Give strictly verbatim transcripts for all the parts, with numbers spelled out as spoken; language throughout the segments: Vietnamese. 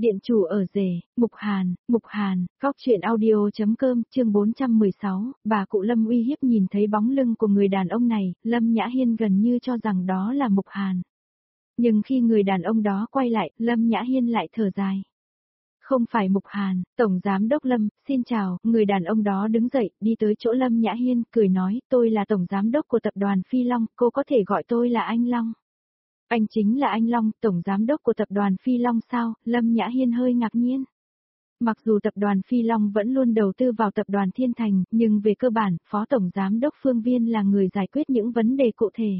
Điện chủ ở rể, Mục Hàn, Mục Hàn, Góc truyện audio.com, chương bốn trăm mười sáu, bà cụ Lâm uy hiếp nhìn thấy bóng lưng của người đàn ông này, Lâm Nhã Hiên gần như cho rằng đó là Mục Hàn. Nhưng khi người đàn ông đó quay lại, Lâm Nhã Hiên lại thở dài. Không phải Mục Hàn, Tổng Giám Đốc Lâm, xin chào, người đàn ông đó đứng dậy, đi tới chỗ Lâm Nhã Hiên, cười nói, tôi là Tổng Giám Đốc của tập đoàn Phi Long, cô có thể gọi tôi là anh Long. Anh chính là anh Long, Tổng Giám Đốc của tập đoàn Phi Long sao? Lâm Nhã Hiên hơi ngạc nhiên. Mặc dù tập đoàn Phi Long vẫn luôn đầu tư vào tập đoàn Thiên Thành, nhưng về cơ bản, Phó Tổng Giám Đốc Phương Viên là người giải quyết những vấn đề cụ thể.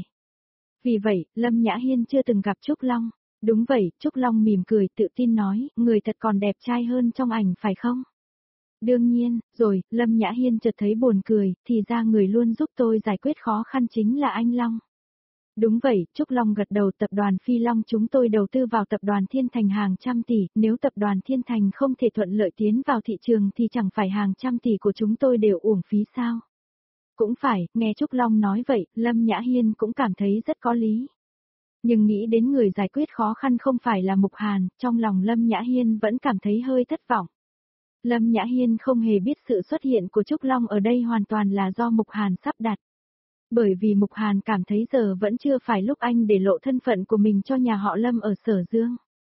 Vì vậy, Lâm Nhã Hiên chưa từng gặp Trúc Long. Đúng vậy, Trúc Long mỉm cười tự tin nói, người thật còn đẹp trai hơn trong ảnh phải không? Đương nhiên, rồi, Lâm Nhã Hiên chợt thấy buồn cười, thì ra người luôn giúp tôi giải quyết khó khăn chính là anh Long. Đúng vậy, Trúc Long gật đầu, tập đoàn Phi Long chúng tôi đầu tư vào tập đoàn Thiên Thành hàng trăm tỷ, nếu tập đoàn Thiên Thành không thể thuận lợi tiến vào thị trường thì chẳng phải hàng trăm tỷ của chúng tôi đều uổng phí sao? Cũng phải, nghe Trúc Long nói vậy, Lâm Nhã Hiên cũng cảm thấy rất có lý. Nhưng nghĩ đến người giải quyết khó khăn không phải là Mục Hàn, trong lòng Lâm Nhã Hiên vẫn cảm thấy hơi thất vọng. Lâm Nhã Hiên không hề biết sự xuất hiện của Trúc Long ở đây hoàn toàn là do Mục Hàn sắp đặt. Bởi vì Mục Hàn cảm thấy giờ vẫn chưa phải lúc anh để lộ thân phận của mình cho nhà họ Lâm ở Sở Dương.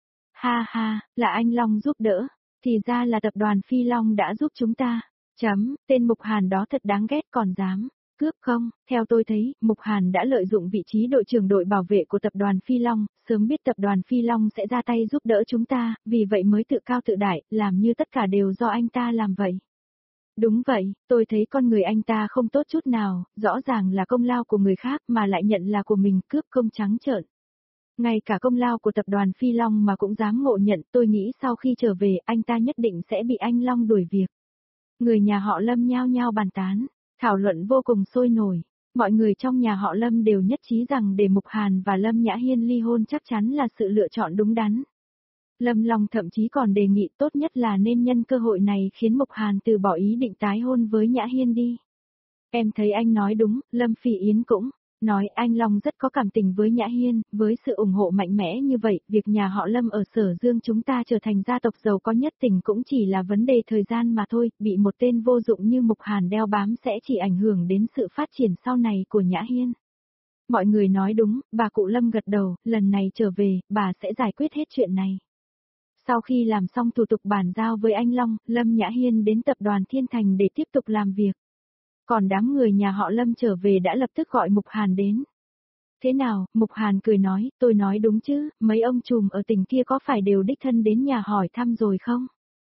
Ha ha, là anh Long giúp đỡ, thì ra là tập đoàn Phi Long đã giúp chúng ta. Chấm, tên Mục Hàn đó thật đáng ghét còn dám cướp không? Theo tôi thấy, Mục Hàn đã lợi dụng vị trí đội trưởng đội bảo vệ của tập đoàn Phi Long, sớm biết tập đoàn Phi Long sẽ ra tay giúp đỡ chúng ta, vì vậy mới tự cao tự đại, làm như tất cả đều do anh ta làm vậy. Đúng vậy, tôi thấy con người anh ta không tốt chút nào, rõ ràng là công lao của người khác mà lại nhận là của mình, cướp công trắng trợn. Ngay cả công lao của tập đoàn Phi Long mà cũng dám ngộ nhận, tôi nghĩ sau khi trở về anh ta nhất định sẽ bị anh Long đuổi việc. Người nhà họ Lâm nhao nhao bàn tán, thảo luận vô cùng sôi nổi. Mọi người trong nhà họ Lâm đều nhất trí rằng để Mục Hàn và Lâm Nhã Hiên ly hôn chắc chắn là sự lựa chọn đúng đắn. Lâm Long thậm chí còn đề nghị tốt nhất là nên nhân cơ hội này khiến Mục Hàn từ bỏ ý định tái hôn với Nhã Hiên đi. Em thấy anh nói đúng, Lâm Phỉ Yến cũng nói anh Long rất có cảm tình với Nhã Hiên, với sự ủng hộ mạnh mẽ như vậy, việc nhà họ Lâm ở Sở Dương chúng ta trở thành gia tộc giàu có nhất tỉnh cũng chỉ là vấn đề thời gian mà thôi, bị một tên vô dụng như Mục Hàn đeo bám sẽ chỉ ảnh hưởng đến sự phát triển sau này của Nhã Hiên. Mọi người nói đúng, bà cụ Lâm gật đầu, lần này trở về, bà sẽ giải quyết hết chuyện này. Sau khi làm xong thủ tục bàn giao với anh Long, Lâm Nhã Hiên đến tập đoàn Thiên Thành để tiếp tục làm việc. Còn đám người nhà họ Lâm trở về đã lập tức gọi Mục Hàn đến. Thế nào, Mục Hàn cười nói, tôi nói đúng chứ, mấy ông trùm ở tỉnh kia có phải đều đích thân đến nhà hỏi thăm rồi không?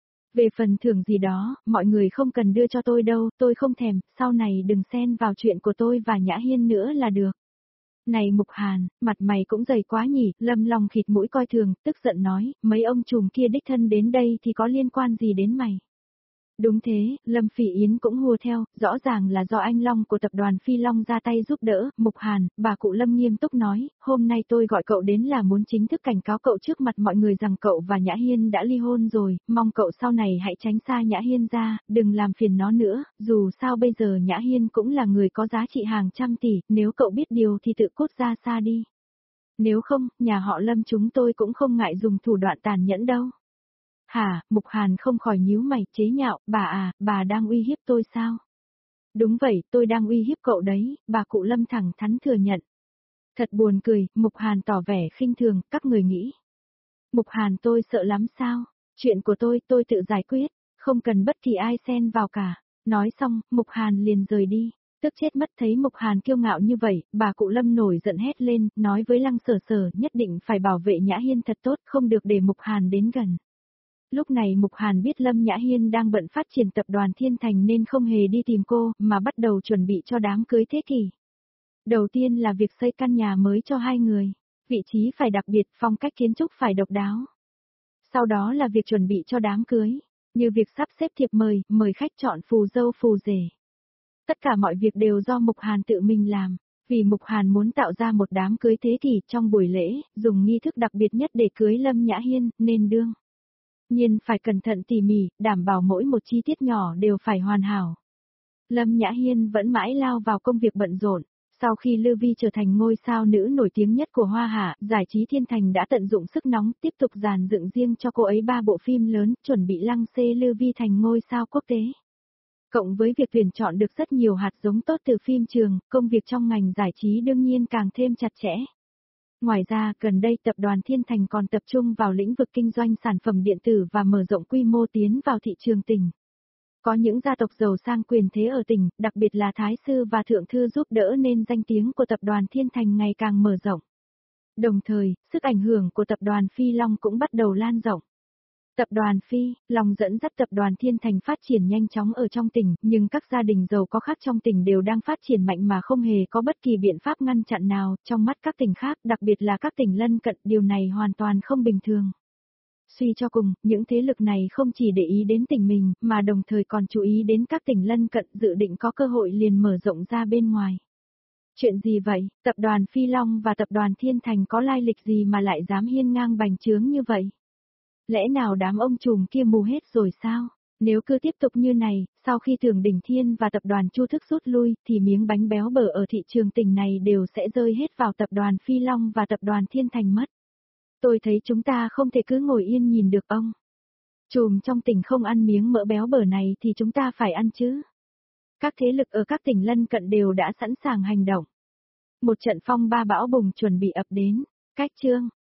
Về phần thưởng gì đó, mọi người không cần đưa cho tôi đâu, tôi không thèm, sau này đừng xen vào chuyện của tôi và Nhã Hiên nữa là được. Này Mục Hàn, mặt mày cũng dày quá nhỉ, Lâm Long khịt mũi coi thường, tức giận nói, mấy ông trùm kia đích thân đến đây thì có liên quan gì đến mày? Đúng thế, Lâm Phỉ Yến cũng hùa theo, rõ ràng là do anh Long của tập đoàn Phi Long ra tay giúp đỡ, Mục Hàn, bà cụ Lâm nghiêm túc nói, hôm nay tôi gọi cậu đến là muốn chính thức cảnh cáo cậu trước mặt mọi người rằng cậu và Nhã Hiên đã ly hôn rồi, mong cậu sau này hãy tránh xa Nhã Hiên ra, đừng làm phiền nó nữa, dù sao bây giờ Nhã Hiên cũng là người có giá trị hàng trăm tỷ, nếu cậu biết điều thì tự cút ra xa đi. Nếu không, nhà họ Lâm chúng tôi cũng không ngại dùng thủ đoạn tàn nhẫn đâu. Hả, Mục Hàn không khỏi nhíu mày, chế nhạo, bà à, bà đang uy hiếp tôi sao? Đúng vậy, tôi đang uy hiếp cậu đấy, bà cụ Lâm thẳng thắn thừa nhận. Thật buồn cười, Mục Hàn tỏ vẻ khinh thường, các người nghĩ. Mục Hàn tôi sợ lắm sao? Chuyện của tôi, tôi tự giải quyết, không cần bất kỳ ai xen vào cả. Nói xong, Mục Hàn liền rời đi. Tức chết mất thấy Mục Hàn kiêu ngạo như vậy, bà cụ Lâm nổi giận hét lên, nói với Lăng Sở Sở nhất định phải bảo vệ Nhã Hiên thật tốt, không được để Mục Hàn đến gần. Lúc này Mục Hàn biết Lâm Nhã Hiên đang bận phát triển tập đoàn Thiên Thành nên không hề đi tìm cô, mà bắt đầu chuẩn bị cho đám cưới thế kỷ. Đầu tiên là việc xây căn nhà mới cho hai người, vị trí phải đặc biệt, phong cách kiến trúc phải độc đáo. Sau đó là việc chuẩn bị cho đám cưới, như việc sắp xếp thiệp mời, mời khách chọn phù dâu phù rể. Tất cả mọi việc đều do Mục Hàn tự mình làm, vì Mục Hàn muốn tạo ra một đám cưới thế kỷ trong buổi lễ, dùng nghi thức đặc biệt nhất để cưới Lâm Nhã Hiên, nên đương nhiên phải cẩn thận tỉ mỉ, đảm bảo mỗi một chi tiết nhỏ đều phải hoàn hảo. Lâm Nhã Hiên vẫn mãi lao vào công việc bận rộn, Sau khi Lưu Vi trở thành ngôi sao nữ nổi tiếng nhất của Hoa Hạ, giải trí Thiên Thành đã tận dụng sức nóng tiếp tục dàn dựng riêng cho cô ấy ba bộ phim lớn, chuẩn bị lăng xê Lưu Vi thành ngôi sao quốc tế. Cộng với việc tuyển chọn được rất nhiều hạt giống tốt từ phim trường, công việc trong ngành giải trí đương nhiên càng thêm chặt chẽ. Ngoài ra, gần đây tập đoàn Thiên Thành còn tập trung vào lĩnh vực kinh doanh sản phẩm điện tử và mở rộng quy mô tiến vào thị trường tỉnh. Có những gia tộc giàu sang quyền thế ở tỉnh, đặc biệt là Thái Sư và Thượng Thư giúp đỡ nên danh tiếng của tập đoàn Thiên Thành ngày càng mở rộng. Đồng thời, sức ảnh hưởng của tập đoàn Phi Long cũng bắt đầu lan rộng. Tập đoàn Phi Long dẫn dắt tập đoàn Thiên Thành phát triển nhanh chóng ở trong tỉnh, nhưng các gia đình giàu có khác trong tỉnh đều đang phát triển mạnh mà không hề có bất kỳ biện pháp ngăn chặn nào, trong mắt các tỉnh khác, đặc biệt là các tỉnh lân cận, điều này hoàn toàn không bình thường. Suy cho cùng, những thế lực này không chỉ để ý đến tỉnh mình, mà đồng thời còn chú ý đến các tỉnh lân cận dự định có cơ hội liền mở rộng ra bên ngoài. Chuyện gì vậy, tập đoàn Phi Long và tập đoàn Thiên Thành có lai lịch gì mà lại dám hiên ngang bành trướng như vậy? Lẽ nào đám ông trùm kia mù hết rồi sao? Nếu cứ tiếp tục như này, sau khi Tưởng Đỉnh Thiên và tập đoàn Chu Thức rút lui, thì miếng bánh béo bở ở thị trường tỉnh này đều sẽ rơi hết vào tập đoàn Phi Long và tập đoàn Thiên Thành mất. Tôi thấy chúng ta không thể cứ ngồi yên nhìn được ông. Trùm trong tỉnh không ăn miếng mỡ béo bở này thì chúng ta phải ăn chứ. Các thế lực ở các tỉnh lân cận đều đã sẵn sàng hành động. Một trận phong ba bão bùng chuẩn bị ập đến. Cách chương